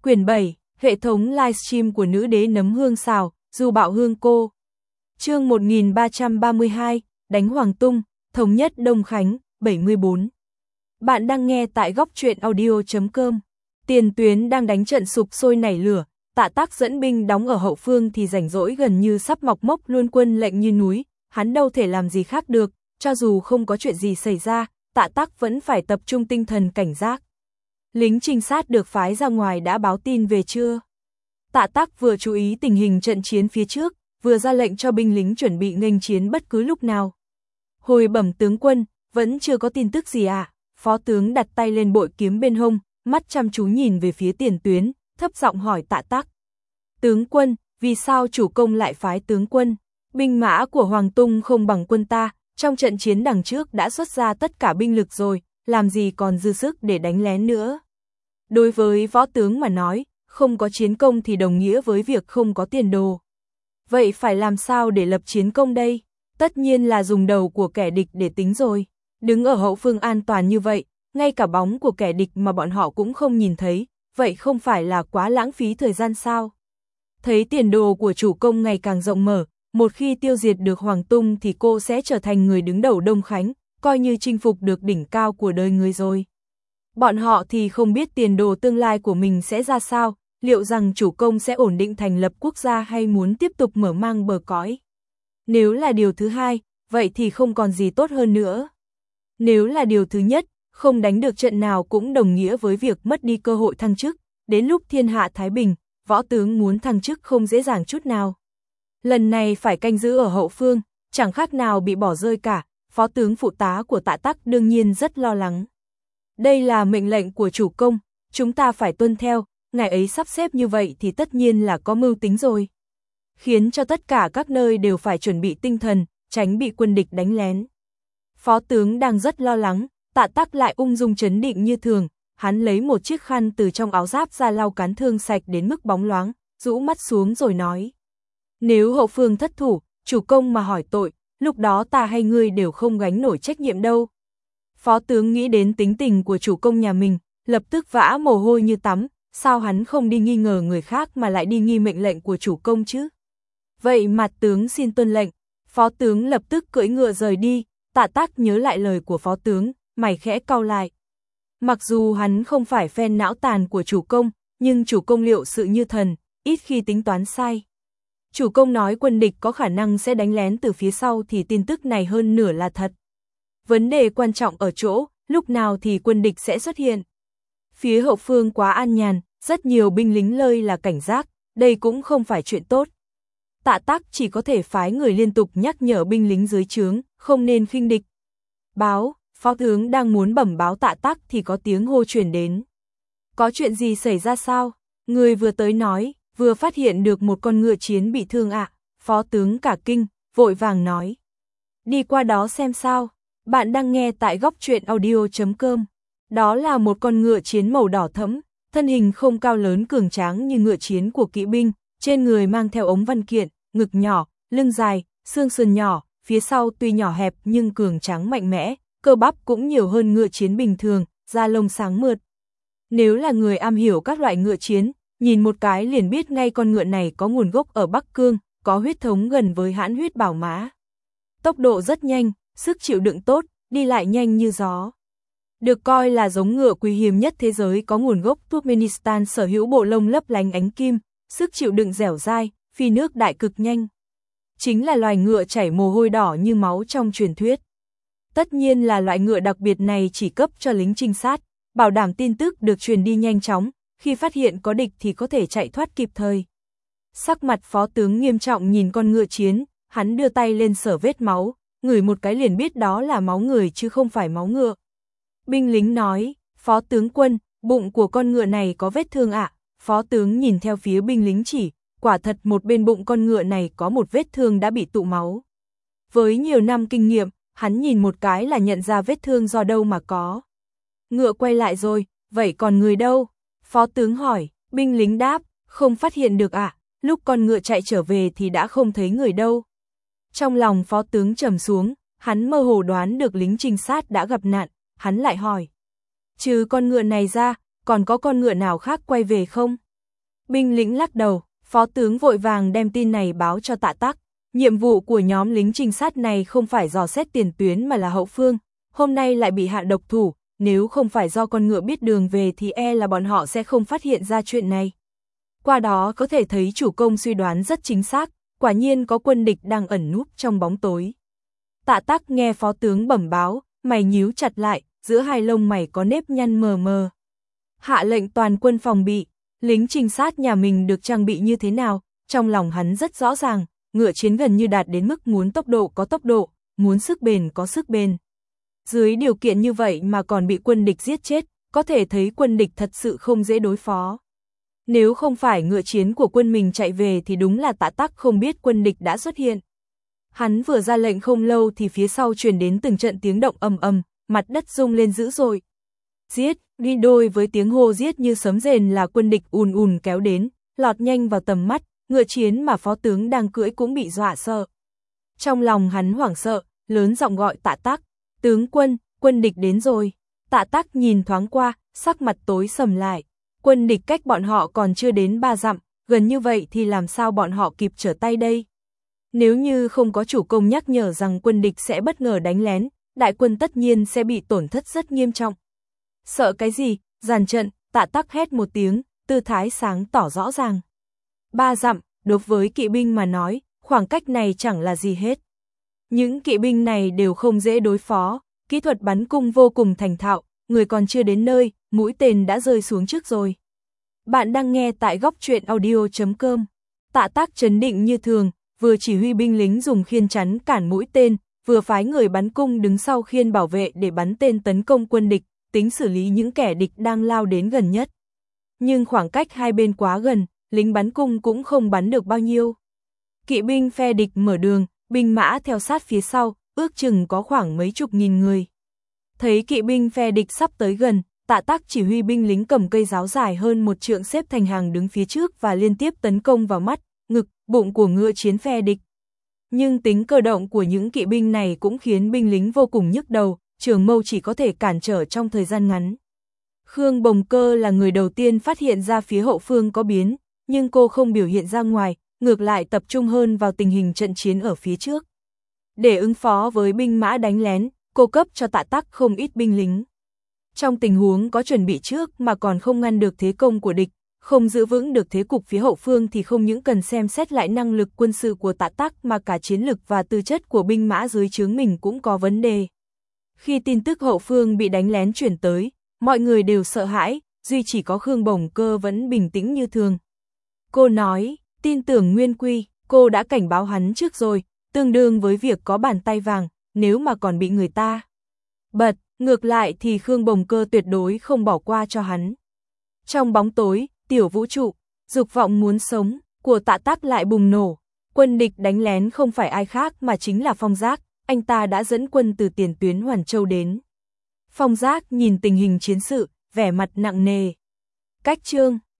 Quyển 7, hệ thống livestream của nữ đế nấm hương xào, Du Bạo Hương Cô. Chương 1332, đánh Hoàng Tung, thống nhất Đông Khánh, 74. Bạn đang nghe tại góc truyện audio.com. Tiền tuyến đang đánh trận sục sôi nảy lửa, Tạ Tác dẫn binh đóng ở hậu phương thì rảnh rỗi gần như sắp mọc mốc luôn quân lệnh như núi, hắn đâu thể làm gì khác được, cho dù không có chuyện gì xảy ra, Tạ Tác vẫn phải tập trung tinh thần cảnh giác. Lính trinh sát được phái ra ngoài đã báo tin về chưa? Tạ Tác vừa chú ý tình hình trận chiến phía trước, vừa ra lệnh cho binh lính chuẩn bị nghênh chiến bất cứ lúc nào. Hồi bẩm tướng quân, vẫn chưa có tin tức gì à? Phó tướng đặt tay lên bội kiếm bên hông, mắt chăm chú nhìn về phía tiền tuyến, thấp giọng hỏi Tạ Tác. Tướng quân, vì sao chủ công lại phái tướng quân? Binh mã của Hoàng Tung không bằng quân ta, trong trận chiến đằng trước đã xuất ra tất cả binh lực rồi, làm gì còn dư sức để đánh lén nữa. Đối với võ tướng mà nói, không có chiến công thì đồng nghĩa với việc không có tiền đồ. Vậy phải làm sao để lập chiến công đây? Tất nhiên là dùng đầu của kẻ địch để tính rồi. Đứng ở hậu phương an toàn như vậy, ngay cả bóng của kẻ địch mà bọn họ cũng không nhìn thấy, vậy không phải là quá lãng phí thời gian sao? Thấy tiền đồ của chủ công ngày càng rộng mở, một khi tiêu diệt được Hoàng Tung thì cô sẽ trở thành người đứng đầu Đông Khánh, coi như chinh phục được đỉnh cao của đời người rồi. Bọn họ thì không biết tiền đồ tương lai của mình sẽ ra sao, liệu rằng chủ công sẽ ổn định thành lập quốc gia hay muốn tiếp tục mở mang bờ cõi. Nếu là điều thứ hai, vậy thì không còn gì tốt hơn nữa. Nếu là điều thứ nhất, không đánh được trận nào cũng đồng nghĩa với việc mất đi cơ hội thăng chức, đến lúc thiên hạ thái bình, võ tướng muốn thăng chức không dễ dàng chút nào. Lần này phải canh giữ ở hậu phương, chẳng khác nào bị bỏ rơi cả, phó tướng phụ tá của Tạ Tác đương nhiên rất lo lắng. Đây là mệnh lệnh của chủ công, chúng ta phải tuân theo, ngài ấy sắp xếp như vậy thì tất nhiên là có mưu tính rồi. Khiến cho tất cả các nơi đều phải chuẩn bị tinh thần, tránh bị quân địch đánh lén. Phó tướng đang rất lo lắng, Tạ Tác lại ung dung trấn định như thường, hắn lấy một chiếc khăn từ trong áo giáp ra lau cán thương sạch đến mức bóng loáng, rũ mắt xuống rồi nói. Nếu hậu phương thất thủ, chủ công mà hỏi tội, lúc đó ta hay ngươi đều không gánh nổi trách nhiệm đâu. Phó tướng nghĩ đến tính tình của chủ công nhà mình, lập tức vã mồ hôi như tắm, sao hắn không đi nghi ngờ người khác mà lại đi nghi mệnh lệnh của chủ công chứ? Vậy mặt tướng xin tuân lệnh, phó tướng lập tức cưỡi ngựa rời đi. Tạ Tác nhớ lại lời của phó tướng, mày khẽ cau lại. Mặc dù hắn không phải phen não tàn của chủ công, nhưng chủ công liệu sự như thần, ít khi tính toán sai. Chủ công nói quân địch có khả năng sẽ đánh lén từ phía sau thì tin tức này hơn nửa là thật. Vấn đề quan trọng ở chỗ, lúc nào thì quân địch sẽ xuất hiện. Phía hậu phương quá an nhàn, rất nhiều binh lính lơi là cảnh giác, đây cũng không phải chuyện tốt. Tạ Tác chỉ có thể phái người liên tục nhắc nhở binh lính dưới trướng, không nên khinh địch. Báo, phó tướng đang muốn bẩm báo Tạ Tác thì có tiếng hô truyền đến. Có chuyện gì xảy ra sao? Người vừa tới nói, vừa phát hiện được một con ngựa chiến bị thương ạ. Phó tướng cả kinh, vội vàng nói. Đi qua đó xem sao. Bạn đang nghe tại góc truyện audio.com. Đó là một con ngựa chiến màu đỏ thẫm, thân hình không cao lớn cường tráng như ngựa chiến của kỵ binh, trên người mang theo ống văn kiện, ngực nhỏ, lưng dài, xương sườn nhỏ, phía sau tuy nhỏ hẹp nhưng cường tráng mạnh mẽ, cơ bắp cũng nhiều hơn ngựa chiến bình thường, da lông sáng mượt. Nếu là người am hiểu các loại ngựa chiến, nhìn một cái liền biết ngay con ngựa này có nguồn gốc ở Bắc Cương, có huyết thống gần với hãn huyết bảo mã. Tốc độ rất nhanh, sức chịu đựng tốt, đi lại nhanh như gió. Được coi là giống ngựa quý hiếm nhất thế giới, có nguồn gốc Turkmenistan, sở hữu bộ lông lấp lánh ánh kim, sức chịu đựng dẻo dai, phi nước đại cực nhanh. Chính là loài ngựa chảy mồ hôi đỏ như máu trong truyền thuyết. Tất nhiên là loại ngựa đặc biệt này chỉ cấp cho lính trinh sát, bảo đảm tin tức được truyền đi nhanh chóng, khi phát hiện có địch thì có thể chạy thoát kịp thời. Sắc mặt phó tướng nghiêm trọng nhìn con ngựa chiến, hắn đưa tay lên sờ vết máu, ngửi một cái liền biết đó là máu người chứ không phải máu ngựa. Binh lính nói, phó tướng quân, bụng của con ngựa này có vết thương ạ. Phó tướng nhìn theo phía binh lính chỉ, quả thật một bên bụng con ngựa này có một vết thương đã bị tụ máu. Với nhiều năm kinh nghiệm, hắn nhìn một cái là nhận ra vết thương do đâu mà có. Ngựa quay lại rồi, vậy còn người đâu? Phó tướng hỏi, binh lính đáp, không phát hiện được ạ, lúc con ngựa chạy trở về thì đã không thấy người đâu. Trong lòng phó tướng trầm xuống, hắn mơ hồ đoán được lính trinh sát đã gặp nạn, hắn lại hỏi. Trừ con ngựa này ra, còn có con ngựa nào khác quay về không? Binh lính lắc đầu, phó tướng vội vàng đem tin này báo cho Tạ Tắc. Nhiệm vụ của nhóm lính trinh sát này không phải dò xét tiền tuyến mà là hậu phương, hôm nay lại bị hạ độc thủ, nếu không phải do con ngựa biết đường về thì là bọn họ sẽ không phát hiện ra chuyện này. Qua đó có thể thấy chủ công suy đoán rất chính xác, quả nhiên có quân địch đang ẩn núp trong bóng tối. Tạ Tắc nghe phó tướng bẩm báo, mày nhíu chặt lại, giữa hai lông mày có nếp nhăn mờ mờ. Hạ lệnh toàn quân phòng bị, lính trinh sát nhà mình được trang bị như thế nào, trong lòng hắn rất rõ ràng, ngựa chiến gần như đạt đến mức muốn tốc độ có tốc độ, muốn sức bền có sức bền. Dưới điều kiện như vậy mà còn bị quân địch giết chết, có thể thấy quân địch thật sự không dễ đối phó. Nếu không phải ngựa chiến của quân mình chạy về thì đúng là Tạ Tắc không biết quân địch đã xuất hiện. Hắn vừa ra lệnh không lâu thì phía sau truyền đến từng trận tiếng động ầm ầm, mặt đất rung lên dữ dội. Giết, đi đôi với tiếng hô giết như sấm rền là quân địch ùn ùn kéo đến, lọt nhanh vào tầm mắt, ngựa chiến mà phó tướng đang cưỡi cũng bị dọa sợ. Trong lòng hắn hoảng sợ, lớn giọng gọi Tạ Tắc, tướng quân, quân địch đến rồi. Tạ Tắc nhìn thoáng qua, sắc mặt tối sầm lại, quân địch cách bọn họ còn chưa đến 3 dặm, gần như vậy thì làm sao bọn họ kịp trở tay đây? Nếu như không có chủ công nhắc nhở rằng quân địch sẽ bất ngờ đánh lén, đại quân tất nhiên sẽ bị tổn thất rất nghiêm trọng. Sợ cái gì, dàn trận, Tạ Tắc hét một tiếng, tư thái sáng tỏ rõ ràng. 3 dặm, đối với kỵ binh mà nói, khoảng cách này chẳng là gì hết. Những kỵ binh này đều không dễ đối phó, kỹ thuật bắn cung vô cùng thành thạo, người còn chưa đến nơi, mũi tên đã rơi xuống trước rồi. Bạn đang nghe tại góc truyện audio.com. Tạ Tắc trấn định như thường, vừa chỉ huy binh lính dùng khiên chắn cản mũi tên, vừa phái người bắn cung đứng sau khiên bảo vệ để bắn tên tấn công quân địch, tính xử lý những kẻ địch đang lao đến gần nhất. Nhưng khoảng cách hai bên quá gần, lính bắn cung cũng không bắn được bao nhiêu. Kỵ binh phe địch mở đường, binh mã theo sát phía sau, ước chừng có khoảng mấy chục nghìn người. Thấy kỵ binh phe địch sắp tới gần, Tạ Tắc chỉ huy binh lính cầm cây giáo dài hơn 1 trượng xếp thành hàng đứng phía trước và liên tiếp tấn công vào mắt, ngực, bụng của ngựa chiến phe địch. Nhưng tính cơ động của những kỵ binh này cũng khiến binh lính vô cùng nhức đầu, trường mâu chỉ có thể cản trở trong thời gian ngắn. Khương Bồng Cơ là người đầu tiên phát hiện ra phía hậu phương có biến, nhưng cô không biểu hiện ra ngoài, ngược lại tập trung hơn vào tình hình trận chiến ở phía trước. Để ứng phó với binh mã đánh lén, cô cấp cho Tạ Tắc không ít binh lính. Trong tình huống có chuẩn bị trước mà còn không ngăn được thế công của địch, không giữ vững được thế cục phía hậu phương thì không những cần xem xét lại năng lực quân sự của Tạ Tắc mà cả chiến lực và tư chất của binh mã dưới trướng mình cũng có vấn đề. Khi tin tức hậu phương bị đánh lén chuyển tới, mọi người đều sợ hãi, duy chỉ có Khương Bồng Cơ vẫn bình tĩnh như thường. Cô nói, tin tưởng Nguyên Quy, cô đã cảnh báo hắn trước rồi, tương đương với việc có bàn tay vàng, nếu mà còn bị người ta bật, ngược lại thì Khương Bồng Cơ tuyệt đối không bỏ qua cho hắn. Trong bóng tối, tiểu vũ trụ, dục vọng muốn sống của Tạ Tắc lại bùng nổ. Quân địch đánh lén không phải ai khác mà chính là Phong Giác, anh ta đã dẫn quân từ tiền tuyến Hoàn Châu đến. Phong Giác nhìn tình hình chiến sự, vẻ mặt nặng nề. Cách chương